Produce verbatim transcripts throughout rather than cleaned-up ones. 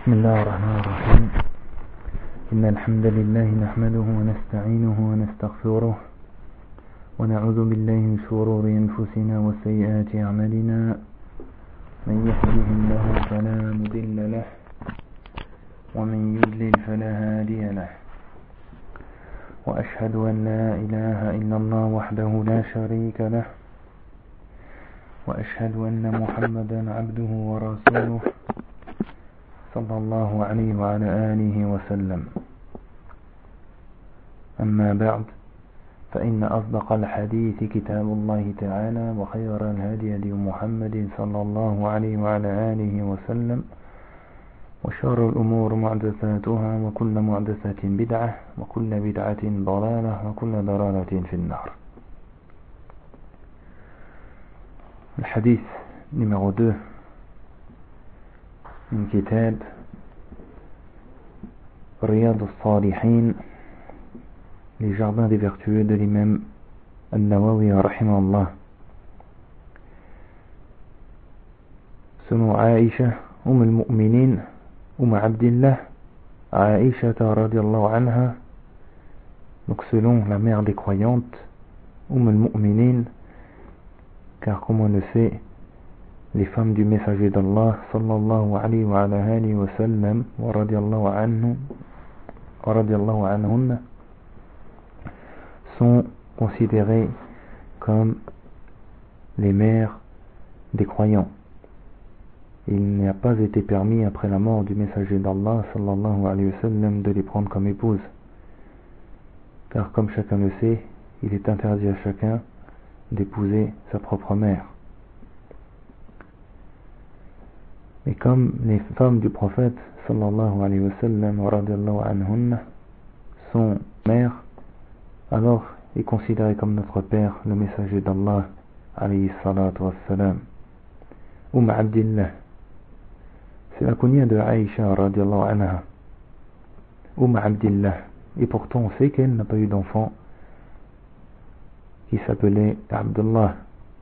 بسم الله الرحمن الرحيم. إن الحمد لله نحمده ونستعينه ونستغفره ونعوذ بالله من شرور أنفسنا وسيئات أعمالنا. من يهده الله فلا مضل له ومن يضلل فلا هادي له. وأشهد أن لا إله إلا الله وحده لا شريك له وأشهد أن محمدا عبده ورسوله صلى الله عليه وعلى آله وسلم. أما بعد، فإن أصدق الحديث كتاب الله تعالى، وخير الهدي هدي محمد صلى الله عليه وعلى آله وسلم، وشر الأمور محدثاتها، وكل محدثة بدعة، وكل بدعة ضلالة، وكل ضلالة في النار. الحديث numéro deux من كتاب رياض الصالحين, les jardins des vertueux de l'imam An-Nawawi rahimahullah. Selon Aïcha Umm al-Mu'minin Umm Abdillah Aïcha radiallahu anha, donc selon la mère des croyantes Umm al-Mu'minin, car comme on le sait, les femmes du messager d'Allah sallallahu alayhi wa alihi wa sallam wa radiyallahu anhu wa radiyallahu anhunna sont considérées comme les mères des croyants. Il n'a pas été permis après la mort du messager d'Allah sallallahu alayhi wa sallam de les prendre comme épouses, car comme chacun le sait, il est interdit à chacun d'épouser sa propre mère. Et comme les femmes du prophète sallallahu alayhi wa sallam wa radiyallahu anhunna sont mères, alors est considéré comme notre père le messager d'Allah alayhi salatu wassalam. Umm Abdillah, c'est la kunya de Aïcha radiyallahu anha. Umm Abdillah, et pourtant on sait qu'elle n'a pas eu d'enfant qui s'appelait Abdullah.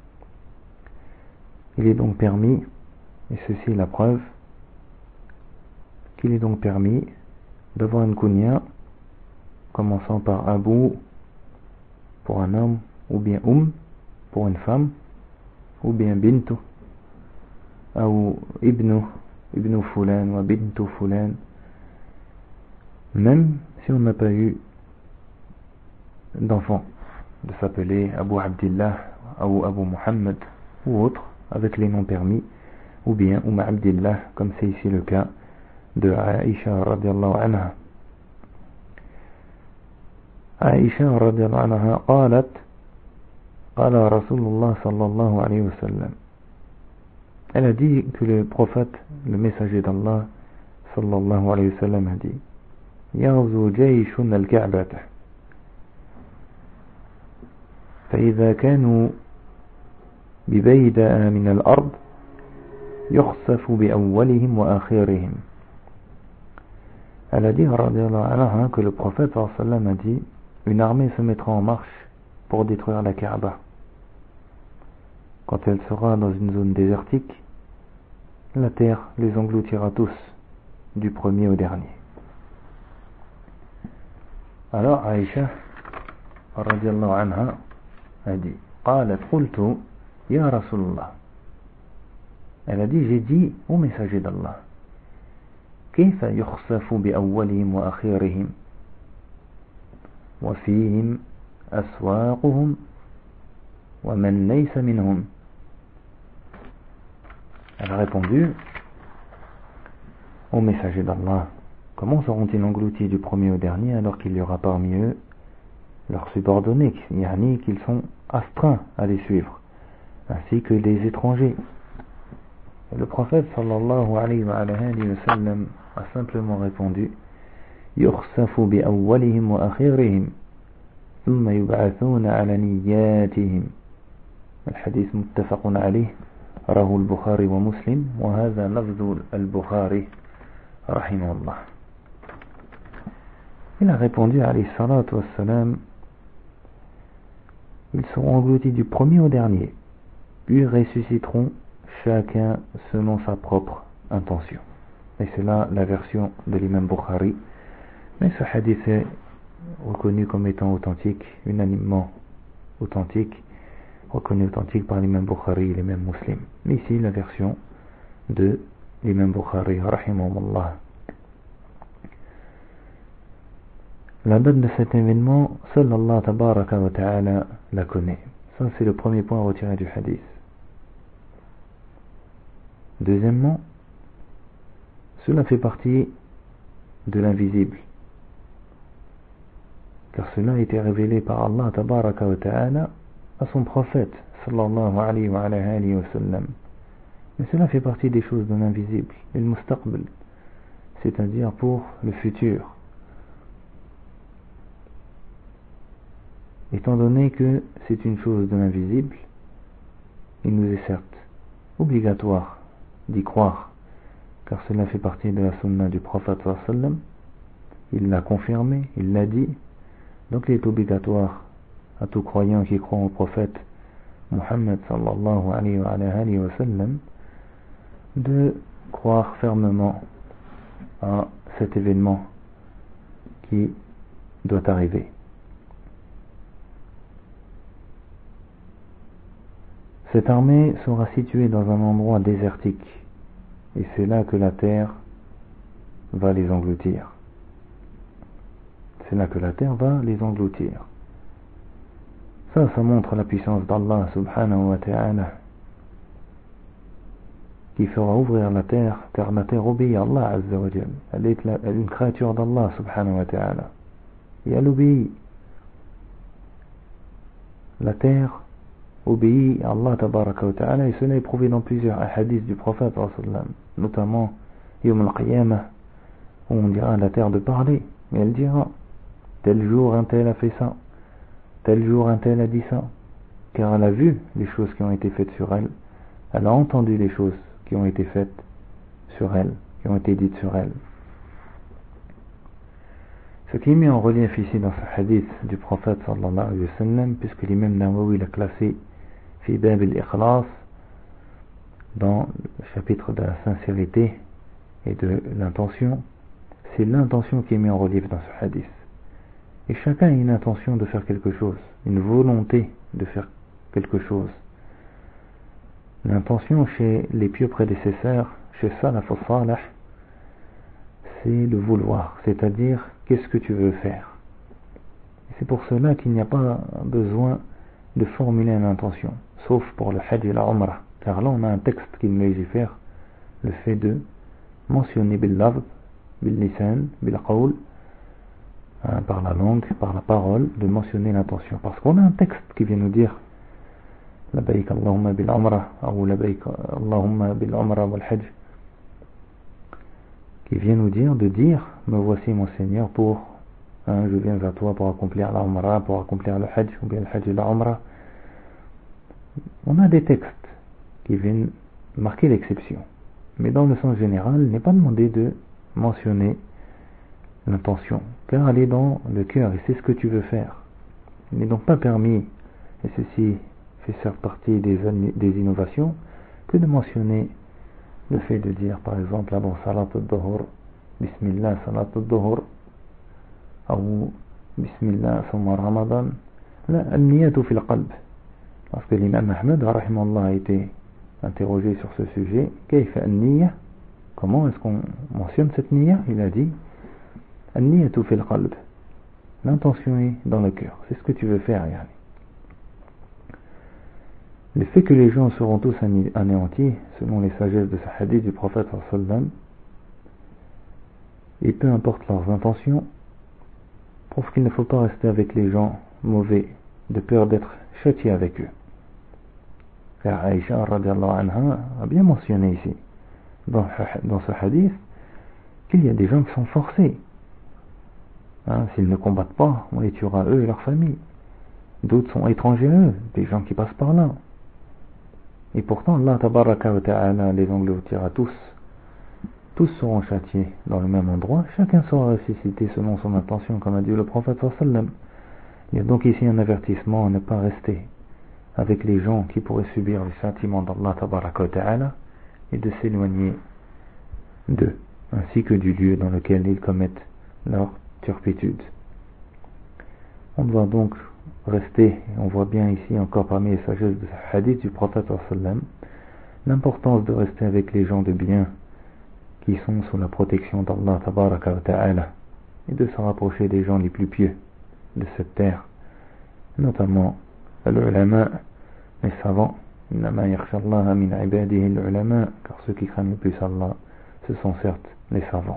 Il est donc permis, et ceci est la preuve, qu'il est donc permis d'avoir une kunya commençant par Abu pour un homme, ou bien Umm pour une femme, ou bien Bintu, ou Ibnu, Ibnu Fulan, ou Bintu Fulan, même si on n'a pas eu d'enfant, de s'appeler Abu Abdillah ou Abu Muhammad ou autre avec les noms permis, ou bien Umm Abdillah comme c'est ici le cas de Aïcha radiallahu anha. Aïcha radiallahu anha قالت قال رسول الله صلى الله عليه وسلم, elle a dit que le prophète, le messager d'Allah sallallahu alayhi wa sallam a dit: يغزو جيش الكعبة فإذا كانوا ببيداء من الأرض يخسف بأولهم وآخرهم. Elle a dit radiallahu anha que le prophète sallallahu alayhi wa sallam a dit: une armée se mettra en marche pour détruire la Kaaba. Quand elle sera dans une zone désertique, la terre les engloutira tous, du premier au dernier. Alors Aïcha radiallahu anha a dit: قالت قلت يا رسول الله, elle a dit, j'ai dit au messager d'Allah, كيف يخسف بأولهم وأخيرهم وفيهم أسواقهم ومن ليس منهم. Elle a répondu au messager d'Allah, comment seront-ils engloutis du premier au dernier alors qu'il y aura parmi eux leurs subordonnés, yani qu'ils sont astreints à les suivre, ainsi que les étrangers. Et le prophète sallallahu alayhi wa alihi wa sallam a simplement répondu: يخسف بأولهم وأخيرهم ثم يبعثون على نياتهم. الحديث متفق عليه, رواه البخاري ومسلم, وهذا لفظ البخاري رحمه الله. Il a répondu alayhi salatu wassalam: ils seront engloutis du premier au dernier, puis ressusciteront chacun selon sa propre intention. et c'est là la version de l'imam Bukhari. Mais ce hadith est reconnu comme étant authentique, unanimement authentique, reconnu authentique par l'imam Bukhari et l'imam Muslim. Mais ici, la version de l'imam Bukhari, rahimahullah. La date de cet événement, seul Allah tabaraka wa ta'ala la connaît. Ça, c'est le premier point à retirer du hadith. Deuxièmement, cela fait partie de l'invisible, car cela a été révélé par Allah tabaraka wa ta'ala à son prophète sallallahu alayhi wa alayhi wa sallam. Mais cela fait partie des choses de l'invisible, le mustaqbal, c'est-à-dire pour le futur. Étant donné que c'est une chose de l'invisible, il nous est certes obligatoire d'y croire, car cela fait partie de la sunna du prophète sallallahu alayhi wa sallam. Il l'a confirmé, il l'a dit, donc il est obligatoire à tout croyant qui croit au prophète Muhammad sallallahu alayhi wa, alayhi wa sallam de croire fermement à cet événement qui doit arriver. Cette armée sera située dans un endroit désertique, et c'est là que la terre va les engloutir. C'est là que la terre va les engloutir. Ça, ça montre la puissance d'Allah subhanahu wa ta'ala, qui fera ouvrir la terre, car la terre obéit à Allah azza wa jal. Elle est la, une créature d'Allah subhanahu wa ta'ala, et elle obéit. La terre obéit à Allah tabaraka wa ta'ala, et cela est prouvé dans plusieurs hadiths du prophète sallallahu alayhi wa sallam, notamment Yawm al-Qiyamah, où on dira à la terre de parler, et elle dira tel jour un tel a fait ça, tel jour un tel a dit ça, car elle a vu les choses qui ont été faites sur elle, elle a entendu les choses qui ont été faites sur elle, qui ont été dites sur elle. Ce qui est mis en relief ici dans ce hadith du prophète sallallahu alayhi wa sallam, puisque l'imam Nawawi l'a classé fi bab al-ikhlas, dans le chapitre de la sincérité et de l'intention, c'est l'intention qui est mise en relief dans ce hadith. Et chacun a une intention de faire quelque chose, une volonté de faire quelque chose. L'intention chez les pieux prédécesseurs, chez Salaf al-Salih, c'est le vouloir, c'est-à-dire qu'est-ce que tu veux faire. Et c'est pour cela qu'il n'y a pas besoin de formuler une intention, sauf pour le hajj et la umrah, car là on a un texte qui nous légifère le fait de mentionner bil lafz, bil lisan, bil qawl, par la langue, par la parole, de mentionner l'intention, parce qu'on a un texte qui vient nous dire labayk Allahumma bil umrah ou labayk Allahumma bil umrah wal hajj, qui vient nous dire de dire me voici mon Seigneur pour hein, je viens vers toi pour accomplir la umrah, pour accomplir le hajj ou bien le hajj et la umrah. On a des textes qui viennent marquer l'exception, mais dans le sens général il n'est pas demandé de mentionner l'intention, car elle est dans le cœur et c'est ce que tu veux faire. Il n'est donc pas permis, et ceci fait certes partie des, des innovations, que de mentionner le fait de dire par exemple avant salat al-dhuhr bismillah salat al-dhuhr ou bismillah summa ramadan, la al-niyatu fil qalb, parce que l'imam Ahmed rahimahullah a été interrogé sur ce sujet. Kayfa al-niyya, comment est-ce qu'on mentionne cette niyya? Il a dit al-niyatu fil qalb, l'intention est dans le cœur, c'est ce que tu veux faire. Yani. Le fait que les gens seront tous anéantis, selon les sagesses de ce hadith du prophète sallallahu alayhi wa sallam, et peu importe leurs intentions, prouve qu'il ne faut pas rester avec les gens mauvais, de peur d'être châtié avec eux. Car Aïcha radiallahu anha a bien mentionné ici, dans, dans ce hadith, qu'il y a des gens qui sont forcés. Hein, s'ils ne combattent pas, on les tuera eux et leur famille. D'autres sont étrangers à eux, des gens qui passent par là. Et pourtant, Allah tabaraka wa ta'ala les engloutira tous. Tous seront châtiés dans le même endroit. Chacun sera ressuscité selon son intention, comme a dit le prophète sallallahu alayhi wa sallam. Il y a donc ici un avertissement à ne pas rester avec les gens qui pourraient subir le châtiment d'Allah tabaraka wa ta'ala et de s'éloigner d'eux. ainsi que du lieu dans lequel ils commettent leur turpitude. On doit donc rester, on voit bien ici encore parmi les sagesses de ce hadith du prophète sallam, l'importance de rester avec les gens de bien qui sont sous la protection d'Allah tabaraka wa ta'ala et de se rapprocher des gens les plus pieux de cette terre, notamment l'ulama, les savants. Innama yakhsha Allaha min ibadihi al-ulama, car ceux qui craignent le plus Allah, ce sont certes les savants.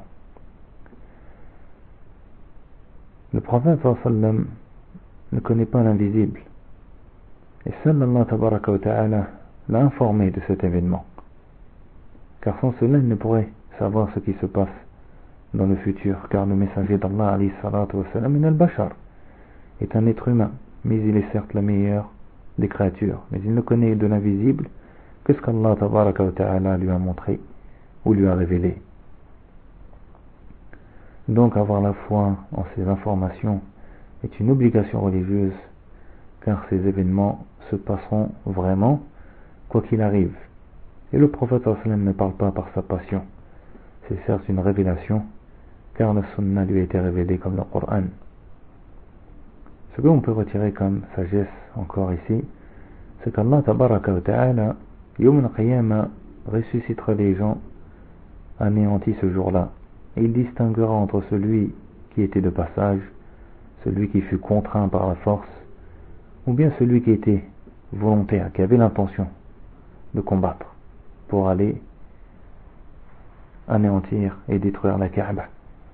Le prophète sallam ne connaît pas l'invisible, et seul Allah tabaraka wa ta'ala l'a informé de cet événement, car sans cela il ne pourrait savoir ce qui se passe dans le futur, car le messager d'Allah alayhi salatu wa salam min al-bashar est un être humain, mais il est certes la meilleure des créatures, mais il ne connaît de l'invisible que ce qu'Allah tabaraka wa ta'ala lui a montré ou lui a révélé. Donc avoir la foi en ces informations est une obligation religieuse, car ces événements se passeront vraiment quoi qu'il arrive. Et le prophète sallam ne parle pas par sa passion, c'est certes une révélation, car le sunna lui a été révélé comme le Coran. Ce que l'on peut retirer comme sagesse encore ici, c'est qu'Allah tabaraka wa ta'ala yawm al-qiyamah ressuscitera les gens anéantis ce jour-là, et il distinguera entre celui qui était de passage, celui qui fut contraint par la force, ou bien celui qui était volontaire, qui avait l'intention de combattre pour aller anéantir et détruire la Kaaba.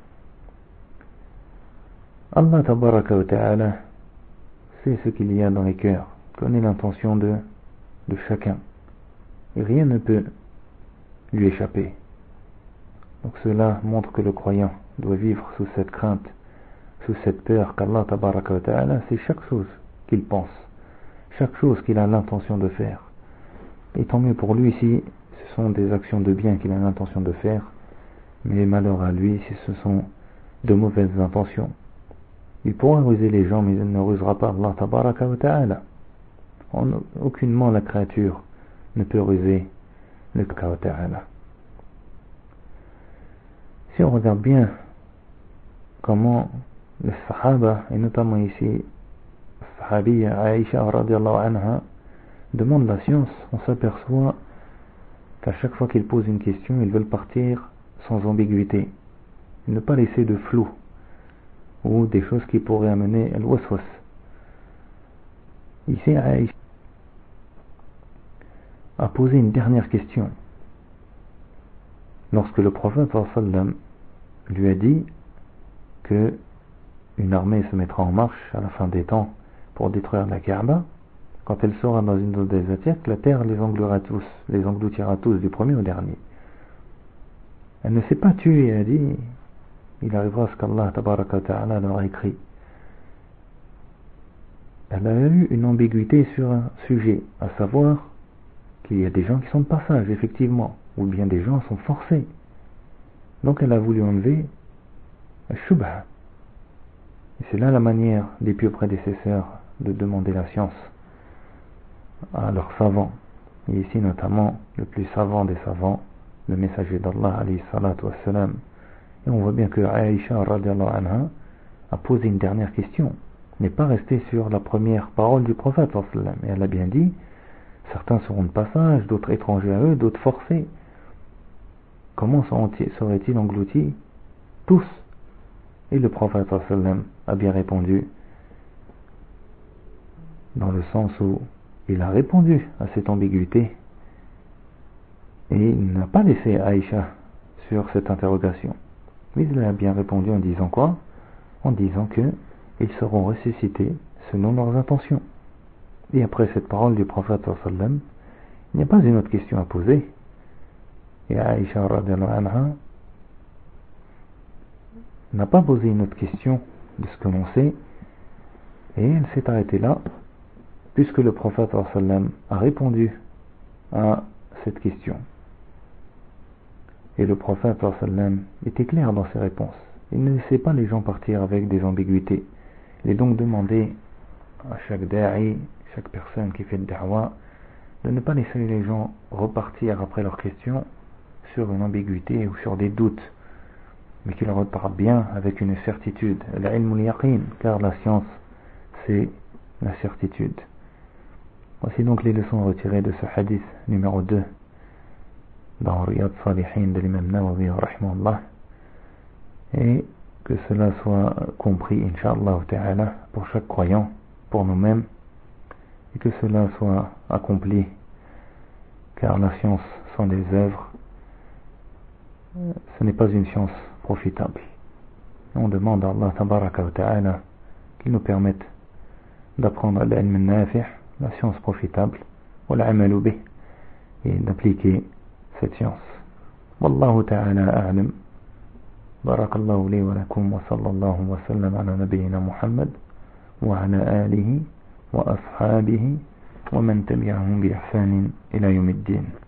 Allah tabaraka wa ta'ala sait ce qu'il y a dans les cœurs, connaît l'intention de, de chacun, et rien ne peut lui échapper. Donc cela montre que le croyant doit vivre sous cette crainte, sous cette peur qu'Allah tabaraka wa ta'ala sait chaque chose qu'il pense, chaque chose qu'il a l'intention de faire. Et tant mieux pour lui si ce sont des actions de bien qu'il a l'intention de faire, mais malheur à lui si ce sont de mauvaises intentions. Il pourra ruser les gens, mais il ne rusera pas Allah tabaraka wa ta'ala. Aucunement la créature ne peut ruser le tabaraka wa ta'ala. Si on regarde bien comment les Sahaba, et notamment ici Sahabiya Aïcha radiallahu anha, demandent la science, on s'aperçoit qu'à chaque fois qu'ils posent une question, ils veulent partir sans ambiguïté, ne pas laisser de flou ou des choses qui pourraient amener al-waswas. Ici Aïcha a posé une dernière question lorsque le prophète sallam lui a dit que une armée se mettra en marche à la fin des temps pour détruire la Kaaba. Quand elle sera dans une zone désertique, la terre les engloutira tous, les engloutira tous du premier au dernier. Elle ne s'est pas tuée, elle a dit il arrivera ce qu'Allah tabaraka wa ta'ala leur a écrit. Elle a eu une ambiguïté sur un sujet, à savoir qu'il y a des gens qui sont de passage, effectivement, ou bien des gens sont forcés. Donc elle a voulu enlever le shubha. Et c'est là la manière des pieux prédécesseurs de demander la science à leurs savants. Et ici notamment le plus savant des savants, le messager d'Allah alayhi salatu wassalam. Et on voit bien que Aïcha radiallahu anha a posé une dernière question, n'est pas restée sur la première parole du prophète sallallahu alayhi wa sallam. Et elle a bien dit, certains seront de passage, d'autres étrangers à eux, d'autres forcés. Comment seraient-ils engloutis tous? Et le prophète sallallahu alayhi wa sallam a bien répondu, dans le sens où il a répondu à cette ambiguïté et il n'a pas laissé Aïcha sur cette interrogation, mais il a bien répondu en disant quoi? En disant que ils seront ressuscités selon leurs intentions. Et après cette parole du prophète sallallahu alayhi wa sallam, il n'y a pas une autre question à poser. Et Aïcha radiallahu anha n'a pas posé une autre question de ce que l'on sait, et elle s'est arrêtée là, puisque le prophète sallallahu alayhi wa sallam a répondu à cette question. Et le prophète sallallahu alayhi wa sallam était clair dans ses réponses. Il ne laissait pas les gens partir avec des ambiguïtés. Il est donc demandé à chaque da'i, chaque personne qui fait le da'wa, de ne pas laisser les gens repartir après leurs questions sur une ambiguïté ou sur des doutes mais qu'il repart bien avec une certitude, l'ilm al-yaqin, car la science c'est la certitude. Voici donc les leçons retirées de ce hadith numéro deux dans Riyad Salihin de l'imam Nawawi rahimahullah, et que cela soit compris incha'Allah ta'ala pour chaque croyant, pour nous-mêmes, et que cela soit accompli, car la science sans les œuvres ce n'est pas une science profitable. On demande à Allah tabaraka wa ta'ala qu'il nous permette d'apprendre l'ilm al-nafi', la science profitable, wa l'amalu bih, et d'appliquer cette science. Wallahu ta'ala a'lam. Barakallahu li wa lakum wa sallallahu wa sallam ala nabiyyina Muhammad wa ala alihi wa ashabihi wa man tabi'ahum bi ihsanin ila yawmiddin.